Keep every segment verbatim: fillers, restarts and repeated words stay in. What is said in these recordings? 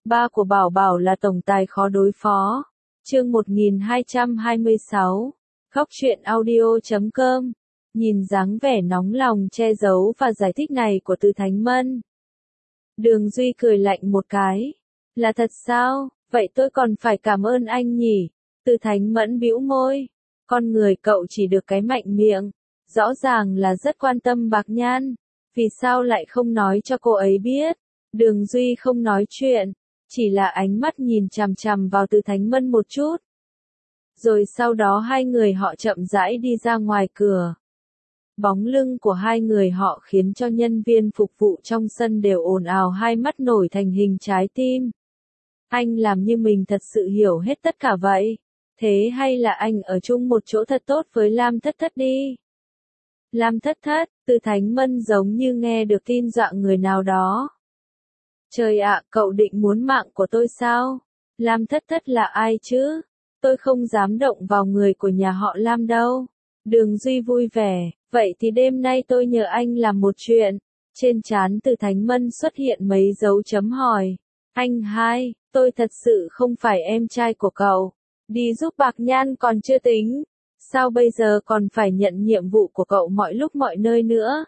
Ba của Bảo Bảo là tổng tài khó đối phó. Chương một nghìn hai trăm hai mươi sáu. Góc truyện audio chấm com. Nhìn dáng vẻ nóng lòng che giấu và giải thích này của Từ Thánh Mân, Đường Duy cười lạnh một cái. Là thật sao? Vậy tôi còn phải cảm ơn anh nhỉ? Từ Thánh Mẫn bĩu môi. Con người cậu chỉ được cái mạnh miệng. Rõ ràng là rất quan tâm Bạc Nhan. Vì sao lại không nói cho cô ấy biết? Đường Duy không nói chuyện. Chỉ là ánh mắt nhìn chằm chằm vào Từ Thánh Mân một chút. Rồi sau đó hai người họ chậm rãi đi ra ngoài cửa. Bóng lưng của hai người họ khiến cho nhân viên phục vụ trong sân đều ồn ào, hai mắt nổi thành hình trái tim. Anh làm như mình thật sự hiểu hết tất cả vậy. Thế hay là anh ở chung một chỗ thật tốt với Lam Thất Thất đi? Lam Thất Thất, Từ Thánh Mân giống như nghe được tin dọa người nào đó. Trời ạ, cậu định muốn mạng của tôi sao? Lam Thất Thất là ai chứ? Tôi không dám động vào người của nhà họ Lam đâu. Đường Duy vui vẻ, vậy thì đêm nay tôi nhờ anh làm một chuyện. Trên trán Từ Thánh Mân xuất hiện mấy dấu chấm hỏi. Anh hai, tôi thật sự không phải em trai của cậu. Đi giúp Bạc Nhan còn chưa tính. Sao bây giờ còn phải nhận nhiệm vụ của cậu mọi lúc mọi nơi nữa?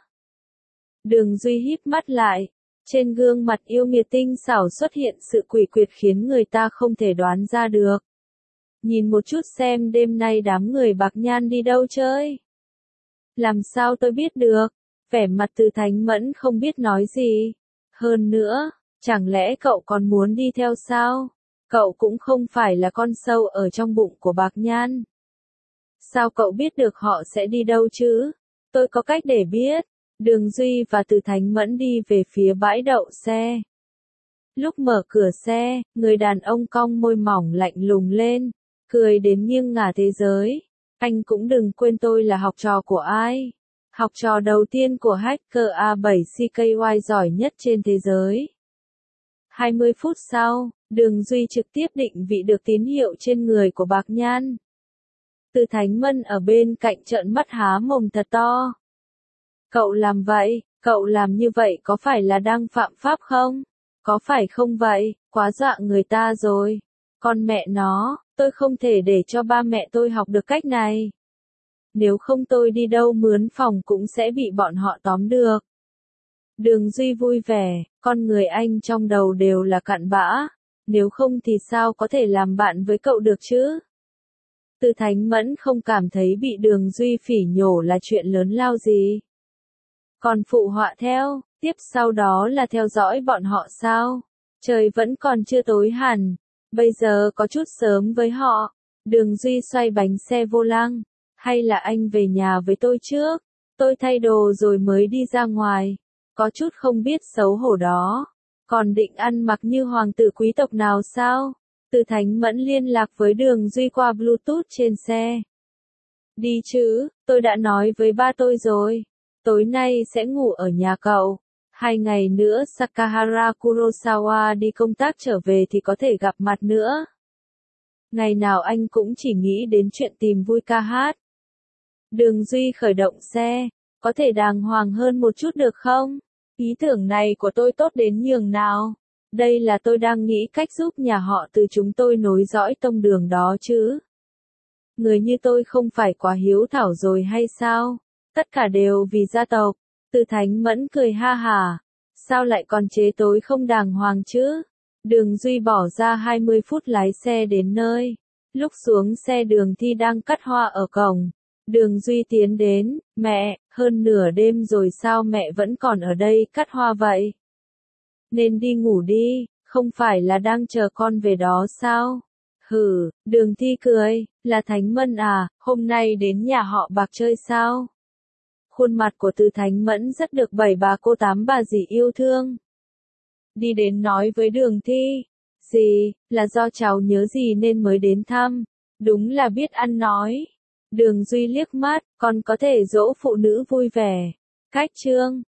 Đường Duy híp mắt lại. Trên gương mặt yêu nghiệt tinh xảo xuất hiện sự quỷ quyệt khiến người ta không thể đoán ra được. Nhìn một chút xem đêm nay đám người Bạc Nhan đi đâu chơi. Làm sao tôi biết được? Vẻ mặt Từ Thánh Mẫn không biết nói gì. Hơn nữa, chẳng lẽ cậu còn muốn đi theo sao? Cậu cũng không phải là con sâu ở trong bụng của Bạc Nhan. Sao cậu biết được họ sẽ đi đâu chứ? Tôi có cách để biết. Đường Duy và Từ Thánh Mẫn đi về phía bãi đậu xe. Lúc mở cửa xe, người đàn ông cong môi mỏng lạnh lùng lên, cười đến nghiêng ngả thế giới. Anh cũng đừng quên tôi là học trò của ai. Học trò đầu tiên của hacker A bảy C K Y giỏi nhất trên thế giới. hai mươi phút sau, Đường Duy trực tiếp định vị được tín hiệu trên người của Bạc Nhan. Từ Thánh Mân ở bên cạnh trợn mắt há mồm thật to. Cậu làm vậy, cậu làm như vậy có phải là đang phạm pháp không? Có phải không vậy? Quá dọa người ta rồi. Con mẹ nó, tôi không thể để cho ba mẹ tôi học được cách này. Nếu không tôi đi đâu mướn phòng cũng sẽ bị bọn họ tóm được. Đường Duy vui vẻ, con người anh trong đầu đều là cặn bã. Nếu không thì sao có thể làm bạn với cậu được chứ? Từ Thánh Mẫn không cảm thấy bị Đường Duy phỉ nhổ là chuyện lớn lao gì. Còn phụ họa theo, tiếp sau đó là theo dõi bọn họ sao? Trời vẫn còn chưa tối hẳn, bây giờ có chút sớm với họ. Đường Duy xoay bánh xe vô lăng, hay là anh về nhà với tôi trước? Tôi thay đồ rồi mới đi ra ngoài, có chút không biết xấu hổ đó. Còn định ăn mặc như hoàng tử quý tộc nào sao? Từ Thánh Mẫn liên lạc với Đường Duy qua Bluetooth trên xe. Đi chứ, tôi đã nói với ba tôi rồi. Tối nay sẽ ngủ ở nhà cậu. Hai ngày nữa Sakahara Kurosawa đi công tác trở về thì có thể gặp mặt nữa. Ngày nào anh cũng chỉ nghĩ đến chuyện tìm vui ca hát. Đường Duy khởi động xe. Có thể đàng hoàng hơn một chút được không? Ý tưởng này của tôi tốt đến nhường nào? Đây là tôi đang nghĩ cách giúp nhà họ Từ chúng tôi nối dõi tông đường đó chứ. Người như tôi không phải quá hiếu thảo rồi hay sao? Tất cả đều vì gia tộc. Từ Thánh Mẫn cười ha hả. Sao lại còn chế tối không đàng hoàng chứ? Đường Duy bỏ ra hai mươi phút lái xe đến nơi. Lúc xuống xe Đường Thi đang cắt hoa ở cổng. Đường Duy tiến đến, mẹ, hơn nửa đêm rồi sao mẹ vẫn còn ở đây cắt hoa vậy? Nên đi ngủ đi, không phải là đang chờ con về đó sao? Hừ, Đường Thi cười, là Thánh Mân à, hôm nay đến nhà họ Bạc chơi sao? Khuôn mặt của Từ Thánh Mẫn rất được bảy bà cô tám bà dì yêu thương. Đi đến nói với Đường Thi, dì, là do cháu nhớ dì nên mới đến thăm, đúng là biết ăn nói. Đường Duy liếc mắt, con có thể dỗ phụ nữ vui vẻ. Cách chương